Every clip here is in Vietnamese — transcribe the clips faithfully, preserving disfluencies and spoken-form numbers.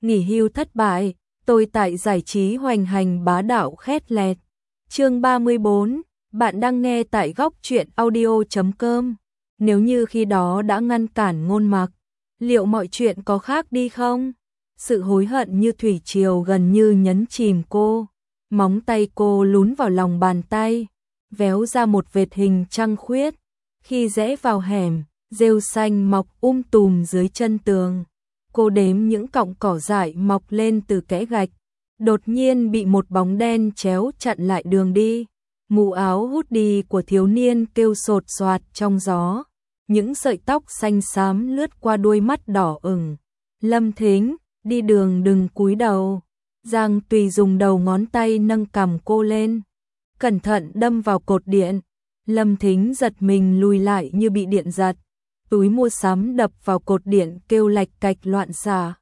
nghỉ hưu thất bại, tôi tại giải trí hoành hành bá đạo khét lẹt. Chương ba mươi bốn, bạn đang nghe tại góc truyện audio chấm com. Nếu như khi đó đã ngăn cản Ngôn Mặc, liệu mọi chuyện có khác đi không? Sự hối hận như thủy triều gần như nhấn chìm cô, móng tay cô lún vào lòng bàn tay, véo ra một vệt hình trăng khuyết. Khi rẽ vào hẻm, rêu xanh mọc um tùm dưới chân tường. Cô đếm những cọng cỏ dại mọc lên từ kẽ gạch, đột nhiên bị một bóng đen chéo chặn lại đường đi. Mũ áo hoodie của thiếu niên kêu sột soạt trong gió, những sợi tóc xanh xám lướt qua đuôi mắt đỏ ửng. Lâm Thính, đi đường đừng cúi đầu. Giang Tùy dùng đầu ngón tay nâng cằm cô lên, cẩn thận đâm vào cột điện. Lâm Thính giật mình lùi lại như bị điện giật, túi mua sắm đập vào cột điện kêu lạch cạch loạn xạ.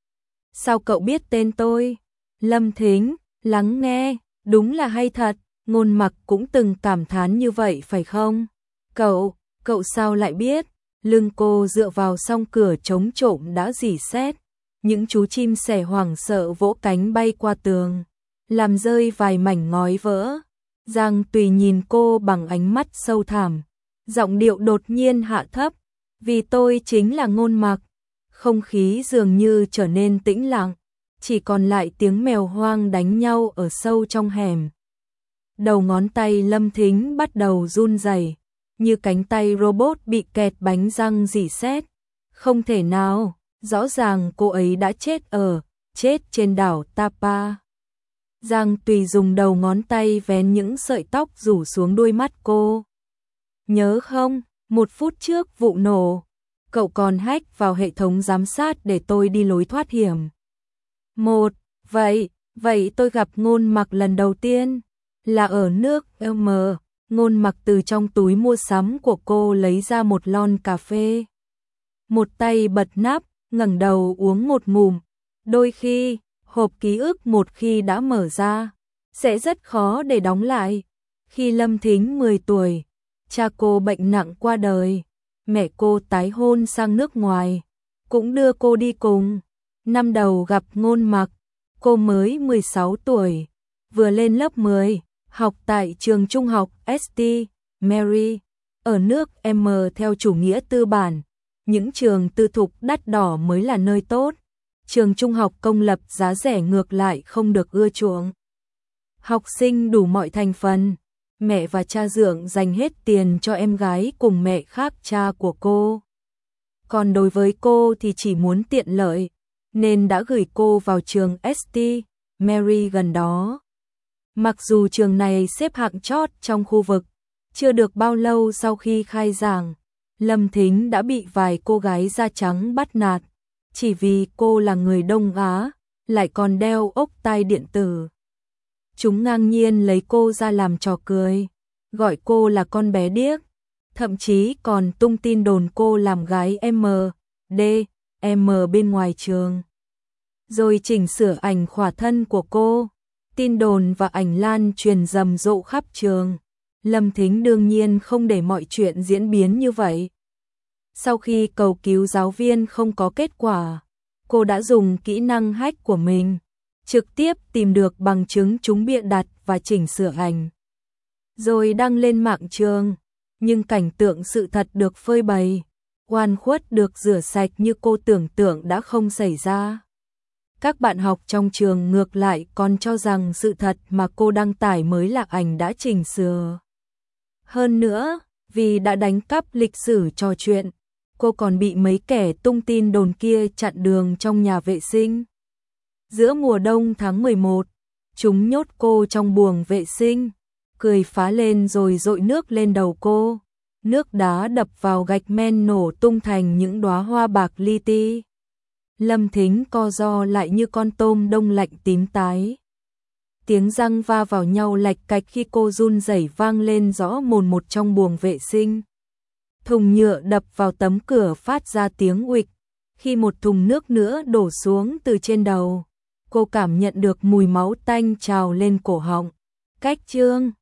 Sao cậu biết tên tôi? Lâm Thính, lắng nghe, đúng là hay thật, Ngôn Mặc cũng từng cảm thán như vậy phải không? Cậu, cậu sao lại biết? Lưng cô dựa vào song cửa chống trộm đã rỉ sét, những chú chim sẻ hoảng sợ vỗ cánh bay qua tường, làm rơi vài mảnh ngói vỡ. Giang Tùy nhìn cô bằng ánh mắt sâu thẳm, giọng điệu đột nhiên hạ thấp, vì tôi chính là Ngôn Mặc. Không khí dường như trở nên tĩnh lặng, chỉ còn lại tiếng mèo hoang đánh nhau ở sâu trong hẻm. Đầu ngón tay Lâm Thính bắt đầu run rẩy, như cánh tay robot bị kẹt bánh răng rỉ sét. Không thể nào, rõ ràng cô ấy đã chết ở, chết trên đảo Tapa. Giang Tùy dùng đầu ngón tay vén những sợi tóc rủ xuống đuôi mắt cô. Nhớ không, một phút trước vụ nổ, cậu còn hack vào hệ thống giám sát để tôi đi lối thoát hiểm. Một, vậy, vậy tôi gặp Ngôn Mặc lần đầu tiên là ở nước L. Ngôn Mặc từ trong túi mua sắm của cô lấy ra một lon cà phê. Một tay bật nắp, ngẩng đầu uống một ngụm. Đôi khi, hộp ký ức một khi đã mở ra, sẽ rất khó để đóng lại. Khi Lâm Thính mười tuổi, cha cô bệnh nặng qua đời, mẹ cô tái hôn sang nước ngoài, cũng đưa cô đi cùng. Năm đầu gặp Ngôn Mặc, cô mới mười sáu tuổi, vừa lên lớp mười, học tại trường trung học Saint Mary, ở nước M theo chủ nghĩa tư bản. Những trường tư thục đắt đỏ mới là nơi tốt, trường trung học công lập giá rẻ ngược lại không được ưa chuộng. Học sinh đủ mọi thành phần, mẹ và cha dượng dành hết tiền cho em gái cùng mẹ khác cha của cô. Còn đối với cô thì chỉ muốn tiện lợi, nên đã gửi cô vào trường Saint Mary gần đó. Mặc dù trường này xếp hạng chót trong khu vực, chưa được bao lâu sau khi khai giảng, Lâm Thính đã bị vài cô gái da trắng bắt nạt, chỉ vì cô là người Đông Á, lại còn đeo ốc tai điện tử. Chúng ngang nhiên lấy cô ra làm trò cười, gọi cô là con bé điếc, thậm chí còn tung tin đồn cô làm gái M, D, M bên ngoài trường. Rồi chỉnh sửa ảnh khỏa thân của cô, tin đồn và ảnh lan truyền rầm rộ khắp trường. Lâm Thính đương nhiên không để mọi chuyện diễn biến như vậy. Sau khi cầu cứu giáo viên không có kết quả, cô đã dùng kỹ năng hack của mình, trực tiếp tìm được bằng chứng chúng bịa đặt và chỉnh sửa ảnh, rồi đăng lên mạng trường. Nhưng cảnh tượng sự thật được phơi bày, oan khuất được rửa sạch như cô tưởng tượng đã không xảy ra. Các bạn học trong trường ngược lại còn cho rằng sự thật mà cô đăng tải mới là ảnh đã chỉnh sửa. Hơn nữa, vì đã đánh cắp lịch sử trò chuyện, cô còn bị mấy kẻ tung tin đồn kia chặn đường trong nhà vệ sinh. Giữa mùa đông tháng mười một, chúng nhốt cô trong buồng vệ sinh, cười phá lên rồi dội nước lên đầu cô. Nước đá đập vào gạch men nổ tung thành những đóa hoa bạc li ti. Lâm Thính co ro lại như con tôm đông lạnh tím tái. Tiếng răng va vào nhau lạch cạch khi cô run rẩy vang lên rõ mồn một trong buồng vệ sinh. Thùng nhựa đập vào tấm cửa phát ra tiếng uịch. Khi một thùng nước nữa đổ xuống từ trên đầu, cô cảm nhận được mùi máu tanh trào lên cổ họng. Cách chương